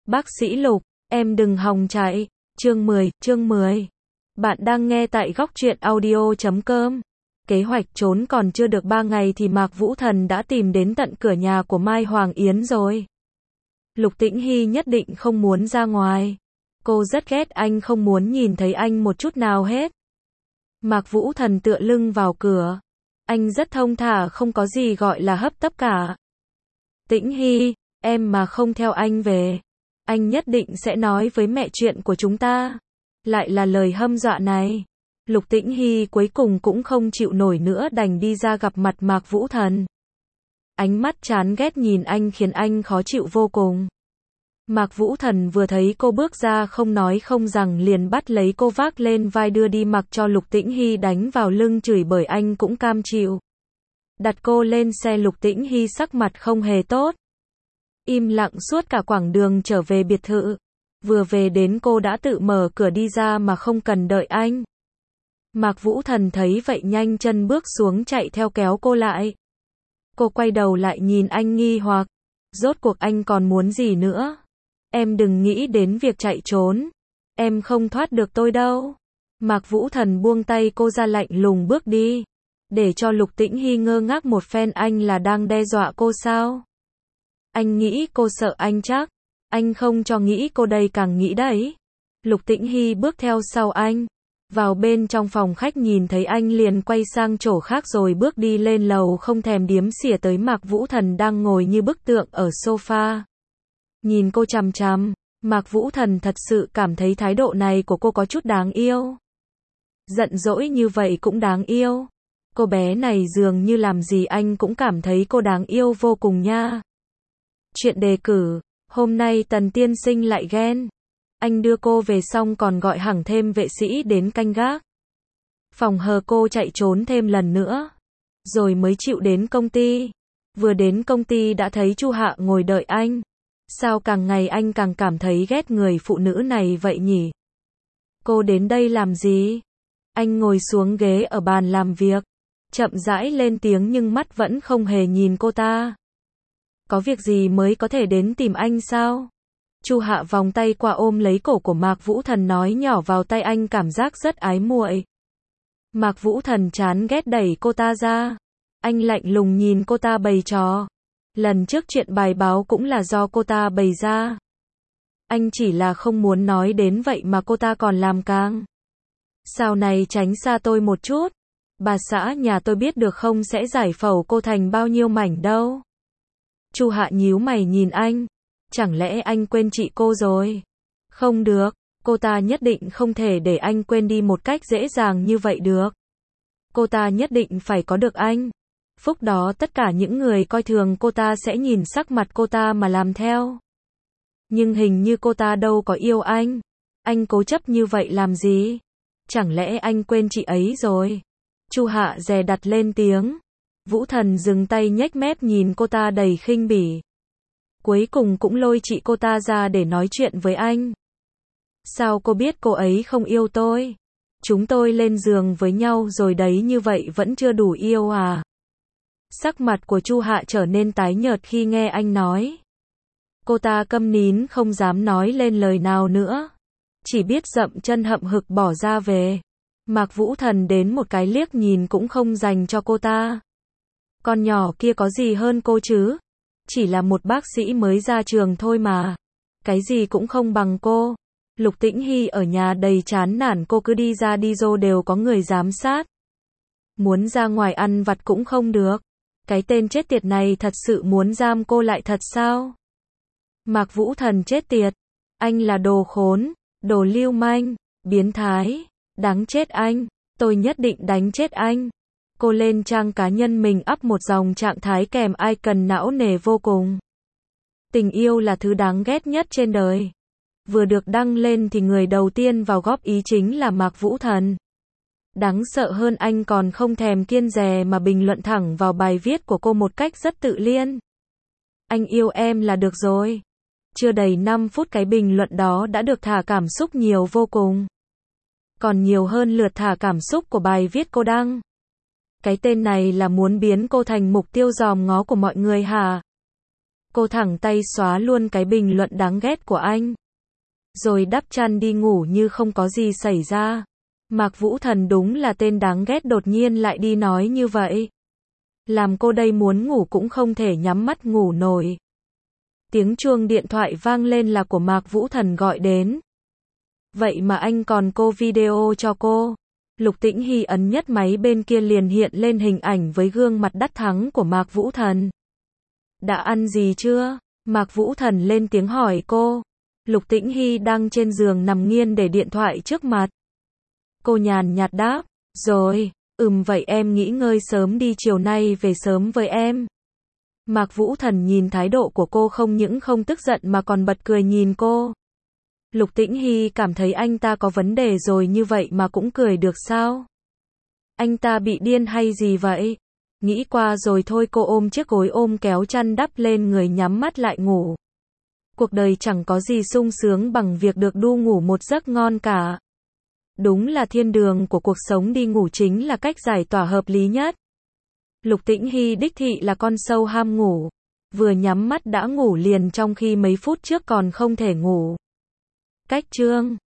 Bác sĩ Lục, em đừng hòng chạy. Chương 10. Bạn đang nghe tại góc truyện audio.com. Kế hoạch trốn còn chưa được 3 ngày thì Mạc Vũ Thần đã tìm đến tận cửa nhà của Mai Hoàng Yến rồi. Lục Tĩnh Hy nhất định không muốn ra ngoài. Cô rất ghét anh, không muốn nhìn thấy anh một chút nào hết. Mạc Vũ Thần tựa lưng vào cửa. Anh rất thông thả, không có gì gọi là hấp tấp cả. Tĩnh Hy, em mà không theo anh về, anh nhất định sẽ nói với mẹ chuyện của chúng ta. Lại là lời hăm dọa này. Lục Tĩnh Hy cuối cùng cũng không chịu nổi nữa, đành đi ra gặp mặt Mạc Vũ Thần. Ánh mắt chán ghét nhìn anh khiến anh khó chịu vô cùng. Mạc Vũ Thần vừa thấy cô bước ra không nói không rằng liền bắt lấy cô vác lên vai đưa đi, mặc cho Lục Tĩnh Hy đánh vào lưng chửi bởi anh cũng cam chịu. Đặt cô lên xe, Lục Tĩnh Hy sắc mặt không hề tốt. Im lặng suốt cả quãng đường trở về biệt thự. Vừa về đến cô đã tự mở cửa đi ra mà không cần đợi anh. Mạc Vũ Thần thấy vậy nhanh chân bước xuống chạy theo kéo cô lại. Cô quay đầu lại nhìn anh nghi hoặc. Rốt cuộc anh còn muốn gì nữa? Em đừng nghĩ đến việc chạy trốn. Em không thoát được tôi đâu. Mạc Vũ Thần buông tay cô ra, lạnh lùng bước đi. Để cho Lục Tĩnh Hy ngơ ngác một phen. Anh là đang đe dọa cô sao? Anh nghĩ cô sợ anh chắc. Anh không cho nghĩ cô đây càng nghĩ đấy. Lục Tĩnh Hy bước theo sau anh. Vào bên trong phòng khách nhìn thấy anh liền quay sang chỗ khác rồi bước đi lên lầu, không thèm điếm xỉa tới Mạc Vũ Thần đang ngồi như bức tượng ở sofa. Nhìn cô chằm chằm, Mạc Vũ Thần thật sự cảm thấy thái độ này của cô có chút đáng yêu. Giận dỗi như vậy cũng đáng yêu. Cô bé này dường như làm gì anh cũng cảm thấy cô đáng yêu vô cùng nha. Chuyện đề cử, hôm nay Tần tiên sinh lại ghen. Anh đưa cô về xong còn gọi hẳn thêm vệ sĩ đến canh gác. Phòng hờ cô chạy trốn thêm lần nữa. Rồi mới chịu đến công ty. Vừa đến công ty đã thấy Chu Hạ ngồi đợi anh. Sao càng ngày anh càng cảm thấy ghét người phụ nữ này vậy nhỉ? Cô đến đây làm gì? Anh ngồi xuống ghế ở bàn làm việc. Chậm rãi lên tiếng nhưng mắt vẫn không hề nhìn cô ta. Có việc gì mới có thể đến tìm anh sao? Chu Hạ vòng tay qua ôm lấy cổ của Mạc Vũ Thần nói nhỏ vào tai anh, cảm giác rất ái muội. Mạc Vũ Thần chán ghét đẩy cô ta ra. Anh lạnh lùng nhìn cô ta bày trò. Lần trước chuyện bài báo cũng là do cô ta bày ra. Anh chỉ là không muốn nói đến vậy mà cô ta còn làm càng. Sau này tránh xa tôi một chút. Bà xã nhà tôi biết được không sẽ giải phẫu cô thành bao nhiêu mảnh đâu. Chu Hạ nhíu mày nhìn anh. Chẳng lẽ anh quên chị cô rồi? Không được, cô ta nhất định không thể để anh quên đi một cách dễ dàng như vậy được. Cô ta nhất định phải có được anh. Phúc đó tất cả những người coi thường cô ta sẽ nhìn sắc mặt cô ta mà làm theo. Nhưng hình như cô ta đâu có yêu anh. Anh cố chấp như vậy làm gì? Chẳng lẽ anh quên chị ấy rồi? Chu Hạ dè đặt lên tiếng. Vũ Thần dừng tay nhếch mép nhìn cô ta đầy khinh bỉ. Cuối cùng cũng lôi chị cô ta ra để nói chuyện với anh. Sao cô biết cô ấy không yêu tôi? Chúng tôi lên giường với nhau rồi đấy, như vậy vẫn chưa đủ yêu à? Sắc mặt của Chu Hạ trở nên tái nhợt khi nghe anh nói. Cô ta câm nín không dám nói lên lời nào nữa. Chỉ biết dậm chân hậm hực bỏ ra về. Mạc Vũ Thần đến một cái liếc nhìn cũng không dành cho cô ta. Con nhỏ kia có gì hơn cô chứ? Chỉ là một bác sĩ mới ra trường thôi mà. Cái gì cũng không bằng cô. Lục Tĩnh Hy ở nhà đầy chán nản, cô cứ đi ra đi vô đều có người giám sát. Muốn ra ngoài ăn vặt cũng không được. Cái tên chết tiệt này thật sự muốn giam cô lại thật sao? Mạc Vũ Thần chết tiệt. Anh là đồ khốn, đồ lưu manh, biến thái. Đáng chết anh. Tôi nhất định đánh chết anh. Cô lên trang cá nhân mình up một dòng trạng thái kèm icon não nề vô cùng. Tình yêu là thứ đáng ghét nhất trên đời. Vừa được đăng lên thì người đầu tiên vào góp ý chính là Mạc Vũ Thần. Đáng sợ hơn, anh còn không thèm kiêng dè mà bình luận thẳng vào bài viết của cô một cách rất tự nhiên. Anh yêu em là được rồi. Chưa đầy 5 phút cái bình luận đó đã được thả cảm xúc nhiều vô cùng. Còn nhiều hơn lượt thả cảm xúc của bài viết cô đăng. Cái tên này là muốn biến cô thành mục tiêu dòm ngó của mọi người hả? Cô thẳng tay xóa luôn cái bình luận đáng ghét của anh. Rồi đắp chăn đi ngủ như không có gì xảy ra. Mạc Vũ Thần đúng là tên đáng ghét, đột nhiên lại đi nói như vậy. Làm cô đây muốn ngủ cũng không thể nhắm mắt ngủ nổi. Tiếng chuông điện thoại vang lên là của Mạc Vũ Thần gọi đến. Vậy mà anh còn cô video cho cô. Lục Tĩnh Hy ấn nhất máy bên kia liền hiện lên hình ảnh với gương mặt đắc thắng của Mạc Vũ Thần. Đã ăn gì chưa? Mạc Vũ Thần lên tiếng hỏi cô. Lục Tĩnh Hy đang trên giường nằm nghiêng để điện thoại trước mặt. Cô nhàn nhạt đáp. Rồi, vậy em nghỉ ngơi sớm đi, chiều nay về sớm với em. Mạc Vũ Thần nhìn thái độ của cô không những không tức giận mà còn bật cười nhìn cô. Lục Tĩnh Hy cảm thấy anh ta có vấn đề rồi, như vậy mà cũng cười được sao? Anh ta bị điên hay gì vậy? Nghĩ qua rồi thôi, cô ôm chiếc gối ôm kéo chăn đắp lên người, nhắm mắt lại ngủ. Cuộc đời chẳng có gì sung sướng bằng việc được đu ngủ một giấc ngon cả. Đúng là thiên đường của cuộc sống, đi ngủ chính là cách giải tỏa hợp lý nhất. Lục Tĩnh Hy đích thị là con sâu ham ngủ. Vừa nhắm mắt đã ngủ liền trong khi mấy phút trước còn không thể ngủ. Cách chương